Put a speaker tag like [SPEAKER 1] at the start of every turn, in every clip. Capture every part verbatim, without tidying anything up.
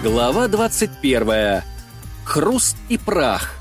[SPEAKER 1] Глава двадцать первая. Хруст и прах.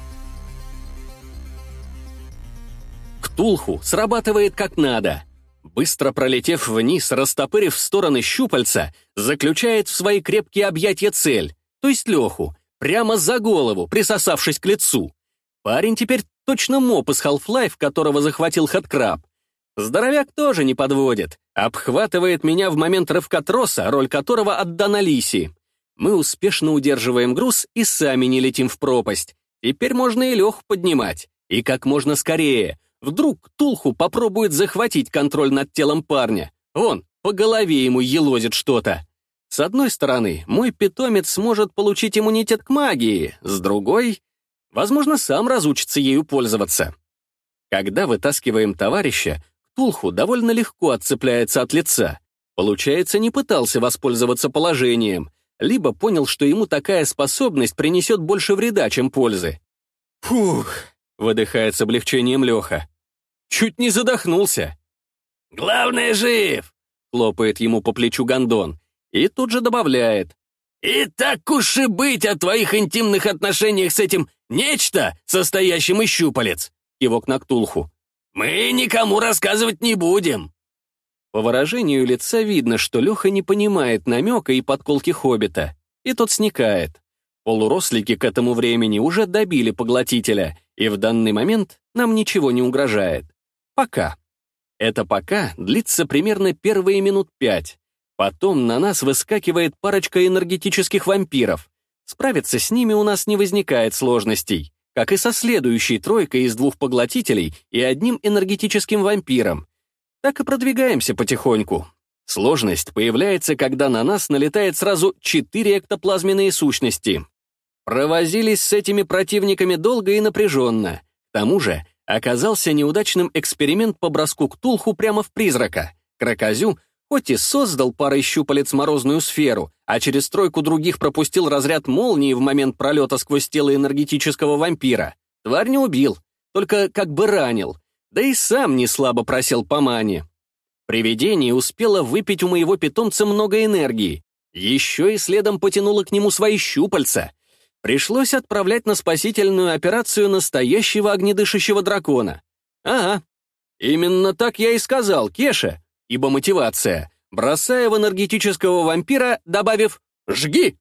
[SPEAKER 1] Ктулху срабатывает как надо. Быстро пролетев вниз, растопырив в стороны щупальца, заключает в свои крепкие объятия цель, то есть Леху, прямо за голову, присосавшись к лицу. Парень теперь точно моп из Half-Life, которого захватил Хэдкраб. Здоровяк тоже не подводит, обхватывает меня в момент рывка троса, роль которого отдана Лисе. Мы успешно удерживаем груз и сами не летим в пропасть. Теперь можно и Леху поднимать. И как можно скорее. Вдруг Ктулху попробует захватить контроль над телом парня. Вон, по голове ему елозит что-то. С одной стороны, мой питомец сможет получить иммунитет к магии, с другой, возможно, сам разучится ею пользоваться. Когда вытаскиваем товарища, Ктулху довольно легко отцепляется от лица. Получается, не пытался воспользоваться положением, либо понял, что ему такая способность принесет больше вреда, чем пользы. «Фух», — выдыхает с облегчением Леха. «Чуть не задохнулся».
[SPEAKER 2] «Главное, жив!»
[SPEAKER 1] — хлопает ему по плечу Гондон. И тут же добавляет.
[SPEAKER 2] «И так уж и быть о твоих интимных отношениях с этим нечто, состоящим из щупалец!» Кивок на Ктулху. «Мы никому рассказывать не будем!»
[SPEAKER 1] По выражению лица видно, что Леха не понимает намека и подколки хоббита, и тот сникает. Полурослики к этому времени уже добили поглотителя, и в данный момент нам ничего не угрожает. Пока. Это пока длится примерно первые минут пять. Потом на нас выскакивает парочка энергетических вампиров. Справиться с ними у нас не возникает сложностей, как и со следующей тройкой из двух поглотителей и одним энергетическим вампиром. Так и продвигаемся потихоньку. Сложность появляется, когда на нас налетает сразу четыре эктоплазменные сущности. Провозились с этими противниками долго и напряженно. К тому же оказался неудачным эксперимент по броску Ктулху прямо в призрака. Кракозю хоть и создал парой щупалец морозную сферу, а через тройку других пропустил разряд молнии в момент пролета сквозь тело энергетического вампира. Тварь не убил, только как бы ранил. Да и сам не слабо просел по мане. Привидение успело выпить у моего питомца много энергии. Еще и следом потянуло к нему свои щупальца. Пришлось отправлять на спасительную операцию настоящего огнедышащего дракона. Ага, именно так я и сказал, Кеша, ибо мотивация, бросая в энергетического вампира, добавив «Жги!».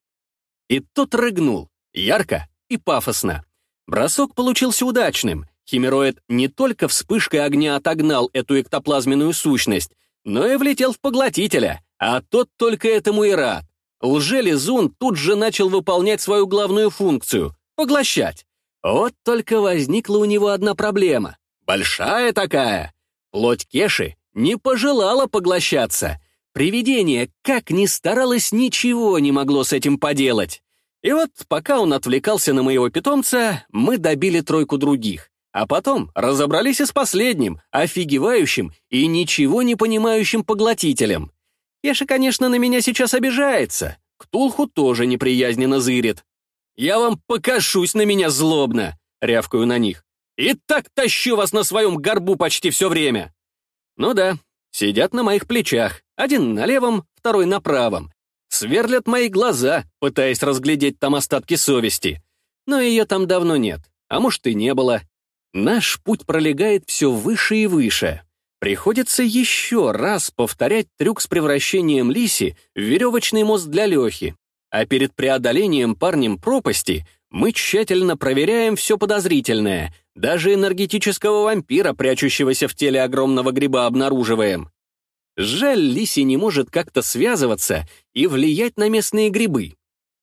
[SPEAKER 1] И тот рыгнул, ярко и пафосно. Бросок получился удачным. Химероид не только вспышкой огня отогнал эту эктоплазменную сущность, но и влетел в поглотителя, а тот только этому и рад. Лже-лизун тут же начал выполнять свою главную функцию — поглощать. Вот только возникла у него одна проблема. Большая такая. Плоть Кеши не пожелала поглощаться. Привидение, как ни старалось, ничего не могло с этим поделать. И вот, пока он отвлекался на моего питомца, мы добили тройку других. А потом разобрались и с последним, офигевающим и ничего не понимающим поглотителем. Кеша, конечно, на меня сейчас обижается. Ктулху тоже неприязненно зырит. «Я вам покажусь на меня злобно!» — рявкаю на них. «И так тащу вас на своем горбу почти все время!» Ну да, сидят на моих плечах, один на левом, второй на правом. Сверлят мои глаза, пытаясь разглядеть там остатки совести. Но ее там давно нет, а может и не было. Наш путь пролегает все выше и выше. Приходится еще раз повторять трюк с превращением Лиси в веревочный мост для Лехи. А перед преодолением парнем пропасти мы тщательно проверяем все подозрительное. Даже энергетического вампира, прячущегося в теле огромного гриба, обнаруживаем. Жаль, Лиси не может как-то связываться и влиять на местные грибы.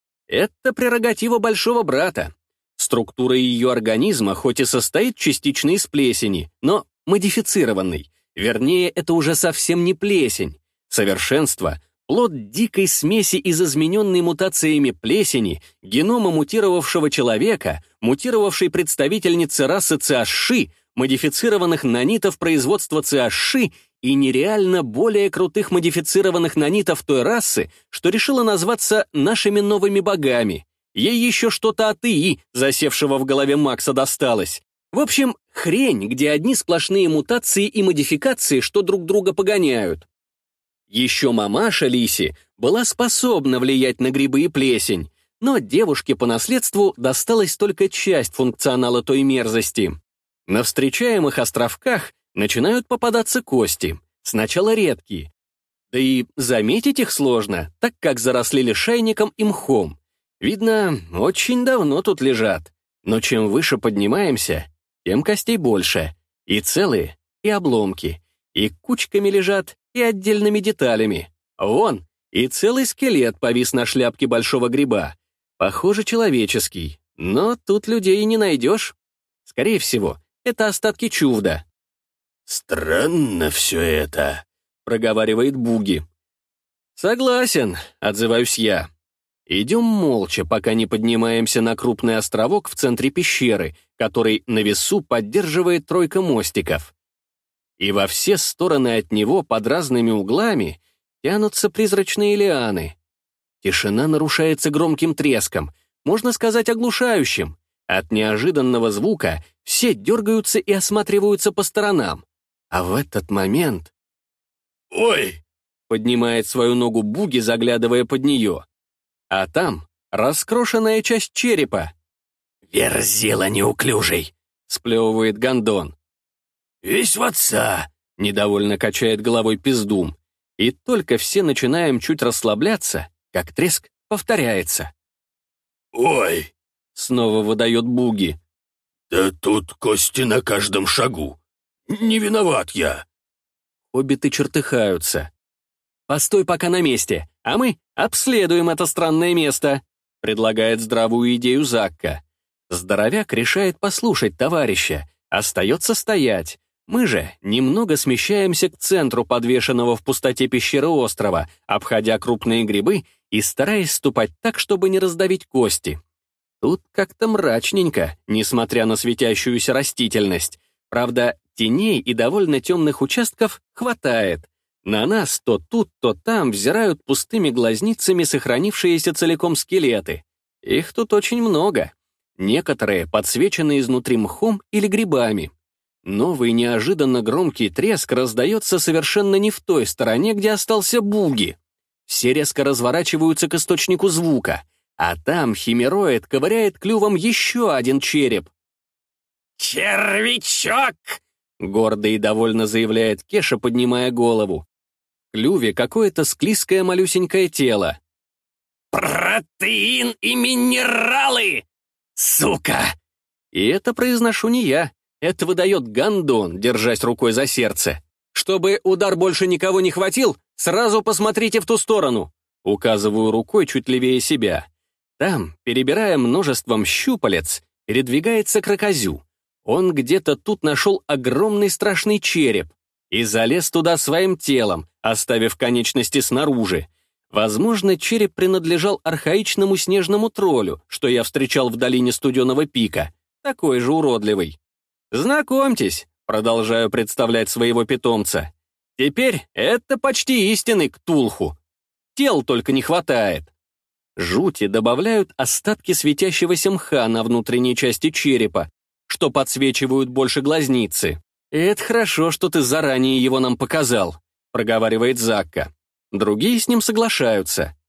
[SPEAKER 1] Это прерогатива большого брата. Структура ее организма хоть и состоит частично из плесени, но модифицированной. Вернее, это уже совсем не плесень. Совершенство — плод дикой смеси из измененной мутациями плесени, генома мутировавшего человека, мутировавшей представительницы расы циашши, модифицированных нанитов производства циашши и нереально более крутых модифицированных нанитов той расы, что решила назваться нашими новыми богами. Ей еще что-то от ИИ, засевшего в голове Макса, досталось. В общем, хрень, где одни сплошные мутации и модификации, что друг друга погоняют. Еще мамаша Лиси была способна влиять на грибы и плесень, но девушке по наследству досталась только часть функционала той мерзости. На встречаемых островках начинают попадаться кости, сначала редкие. Да и заметить их сложно, так как заросли лишайником и мхом. Видно, очень давно тут лежат. Но чем выше поднимаемся, тем костей больше. И целые, и обломки. И кучками лежат, и отдельными деталями. Вон, и целый скелет повис на шляпке большого гриба. Похоже, человеческий. Но тут людей и не найдешь. Скорее всего, это остатки чувда.
[SPEAKER 2] «Странно все это»,
[SPEAKER 1] — проговаривает Буги. «Согласен», — отзываюсь я. Идем молча, пока не поднимаемся на крупный островок в центре пещеры, который на весу поддерживает тройка мостиков. И во все стороны от него под разными углами тянутся призрачные лианы. Тишина нарушается громким треском, можно сказать, оглушающим. От неожиданного звука все дергаются и осматриваются по сторонам. А в этот момент...
[SPEAKER 2] «Ой!»
[SPEAKER 1] — поднимает свою ногу Буги, заглядывая под нее. А там раскрошенная часть черепа.
[SPEAKER 2] «Верзила неуклюжий!»
[SPEAKER 1] — сплевывает Гондон.
[SPEAKER 2] «Весь в отца!»
[SPEAKER 1] — недовольно качает головой Пиздум. И только все начинаем чуть расслабляться, как треск повторяется.
[SPEAKER 2] «Ой!»
[SPEAKER 1] — снова выдает Буги.
[SPEAKER 2] «Да тут кости на каждом шагу. Не виноват я!»
[SPEAKER 1] Хоббиты чертыхаются. «Постой пока на месте, а мы обследуем это странное место», — предлагает здравую идею Закка. Здоровяк решает послушать товарища, остается стоять. Мы же немного смещаемся к центру подвешенного в пустоте пещеры острова, обходя крупные грибы и стараясь ступать так, чтобы не раздавить кости. Тут как-то мрачненько, несмотря на светящуюся растительность. Правда, теней и довольно темных участков хватает. На нас то тут, то там взирают пустыми глазницами сохранившиеся целиком скелеты. Их тут очень много. Некоторые подсвечены изнутри мхом или грибами. Новый неожиданно громкий треск раздается совершенно не в той стороне, где остался Буги. Все резко разворачиваются к источнику звука, а там химероид ковыряет клювом еще один череп.
[SPEAKER 2] «Червячок!»
[SPEAKER 1] — гордо и довольно заявляет Кеша, поднимая голову. В клюве какое-то склизкое малюсенькое тело.
[SPEAKER 2] «Протеин и минералы! Сука!»
[SPEAKER 1] И это произношу не я. Это выдает Гондон, держась рукой за сердце. «Чтобы удар больше никого не хватил, сразу посмотрите в ту сторону!» Указываю рукой чуть левее себя. Там, перебирая множеством щупалец, передвигается крокозю. Он где-то тут нашел огромный страшный череп и залез туда своим телом, оставив конечности снаружи. Возможно, череп принадлежал архаичному снежному троллю, что я встречал в долине Студеного пика, такой же уродливый. «Знакомьтесь», — продолжаю представлять своего питомца. «Теперь это почти истинный Ктулху. Тел только не хватает». Жути добавляют остатки светящегося мха на внутренней части черепа, что подсвечивают больше глазницы. «Это хорошо, что ты заранее его нам показал», — проговаривает Закка. Другие с ним соглашаются.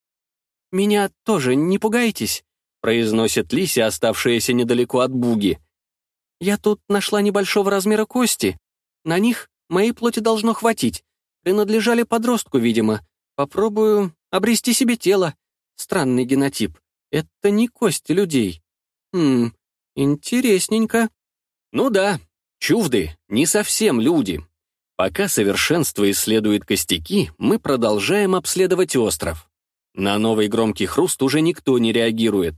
[SPEAKER 1] «Меня тоже не пугайтесь», — произносит Лися, оставшаяся недалеко от Буги. «Я тут нашла небольшого размера кости. На них моей плоти должно хватить. Принадлежали подростку, видимо. Попробую обрести себе тело. Странный генотип. Это не кости людей. Хм, интересненько». Ну да, чувды не совсем люди. Пока совершенство исследует костяки, мы продолжаем обследовать остров. На новый громкий хруст уже никто не реагирует.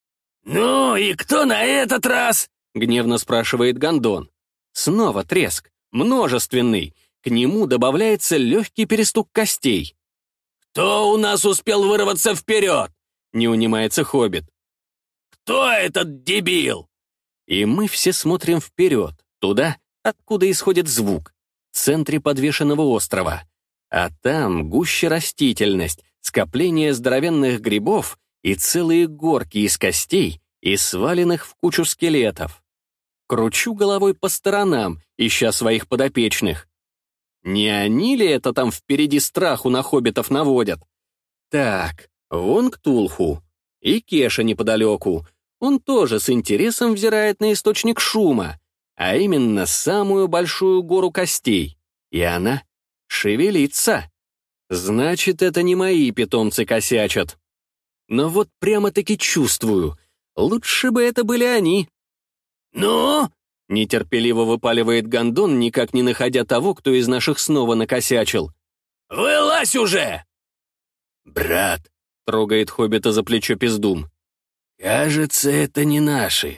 [SPEAKER 2] «Ну и кто на этот раз?»
[SPEAKER 1] — гневно спрашивает Гондон. Снова треск, множественный. К нему добавляется легкий перестук костей.
[SPEAKER 2] «Кто у нас успел вырваться вперед?»
[SPEAKER 1] — не унимается Хоббит.
[SPEAKER 2] «Кто этот дебил?»
[SPEAKER 1] И мы все смотрим вперед, туда, откуда исходит звук, в центре подвешенного острова. А там гуща растительность, скопление здоровенных грибов и целые горки из костей и сваленных в кучу скелетов. Кручу головой по сторонам, ища своих подопечных. Не они ли это там впереди страху на хоббитов наводят? Так, вон Ктулху. И Кеша неподалеку. Он тоже с интересом взирает на источник шума, а именно самую большую гору костей. И она шевелится. Значит, это не мои питомцы косячат. Но вот прямо-таки чувствую, лучше бы это были они.
[SPEAKER 2] «Ну?»
[SPEAKER 1] — нетерпеливо выпаливает гондон, никак не находя того, кто из наших снова накосячил.
[SPEAKER 2] «Вылазь уже!»
[SPEAKER 1] «Брат», — трогает хоббита за плечо пиздун, — «кажется, это не наши».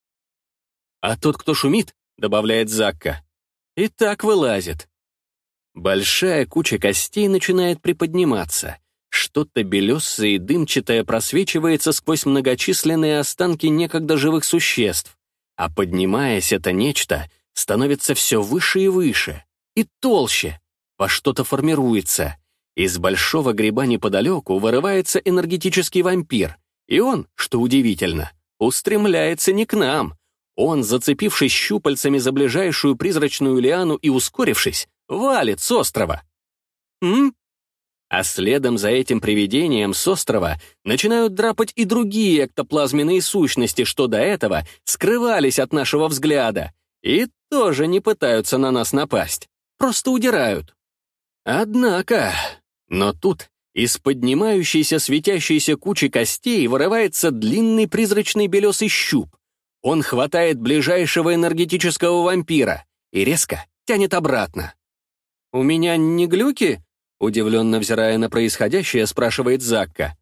[SPEAKER 1] «А тот, кто шумит», — добавляет Закка, — «и так вылазит». Большая куча костей начинает приподниматься. Что-то белесое и дымчатое просвечивается сквозь многочисленные останки некогда живых существ. А поднимаясь, это нечто становится все выше и выше, и толще, во что-то формируется. Из большого гриба неподалеку вырывается энергетический вампир, и он, что удивительно, устремляется не к нам. Он, зацепившись щупальцами за ближайшую призрачную лиану и ускорившись, валит с острова. М? А следом за этим привидением с острова начинают драпать и другие эктоплазменные сущности, что до этого скрывались от нашего взгляда, и тоже не пытаются на нас напасть, просто удирают. Однако, но тут из поднимающейся светящейся кучи костей вырывается длинный призрачный белесый щуп. Он хватает ближайшего энергетического вампира и резко тянет обратно. «У меня не глюки?» — удивленно взирая на происходящее, спрашивает Закка.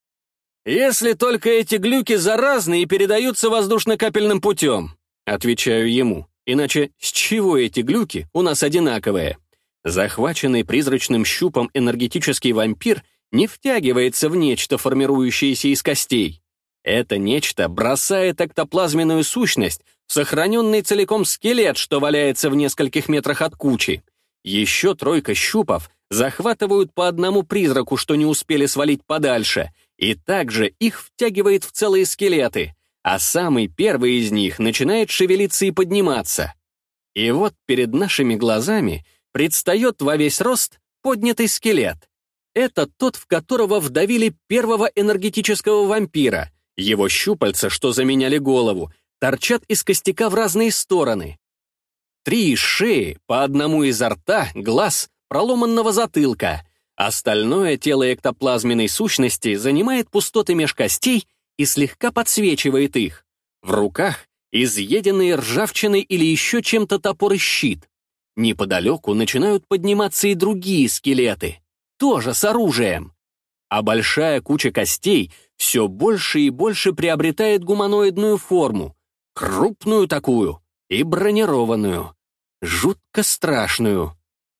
[SPEAKER 1] «Если только эти глюки заразны и передаются воздушно-капельным путем», — отвечаю ему, иначе с чего эти глюки у нас одинаковые? Захваченный призрачным щупом энергетический вампир не втягивается в нечто, формирующееся из костей. Это нечто бросает эктоплазменную сущность в сохраненный целиком скелет, что валяется в нескольких метрах от кучи. Еще тройка щупов захватывают по одному призраку, что не успели свалить подальше, и также их втягивает в целые скелеты, а самый первый из них начинает шевелиться и подниматься. И вот перед нашими глазами предстает во весь рост поднятый скелет. Это тот, в которого вдавили первого энергетического вампира. Его щупальца, что заменяли голову, торчат из костяка в разные стороны. Три из шеи, по одному изо рта, глаз, проломанного затылка. Остальное тело эктоплазменной сущности занимает пустоты меж костей и слегка подсвечивает их. В руках изъеденные ржавчиной или еще чем-то топор и щит. Неподалеку начинают подниматься и другие скелеты, тоже с оружием. А большая куча костей все больше и больше приобретает гуманоидную форму, крупную такую и бронированную, жутко страшную.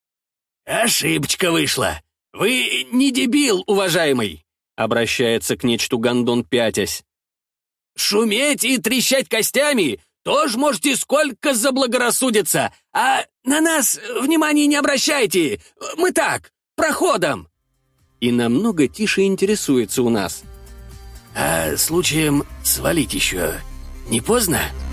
[SPEAKER 2] «Ошибочка вышла. Вы не дебил, уважаемый!»
[SPEAKER 1] Обращается к нечту гондон, пятясь.
[SPEAKER 2] «Шуметь и трещать костями тоже можете сколько заблагорассудится, а на нас внимания не обращайте. Мы так, проходом!»
[SPEAKER 1] И намного тише интересуется у нас.
[SPEAKER 2] «А случаем свалить еще не поздно?»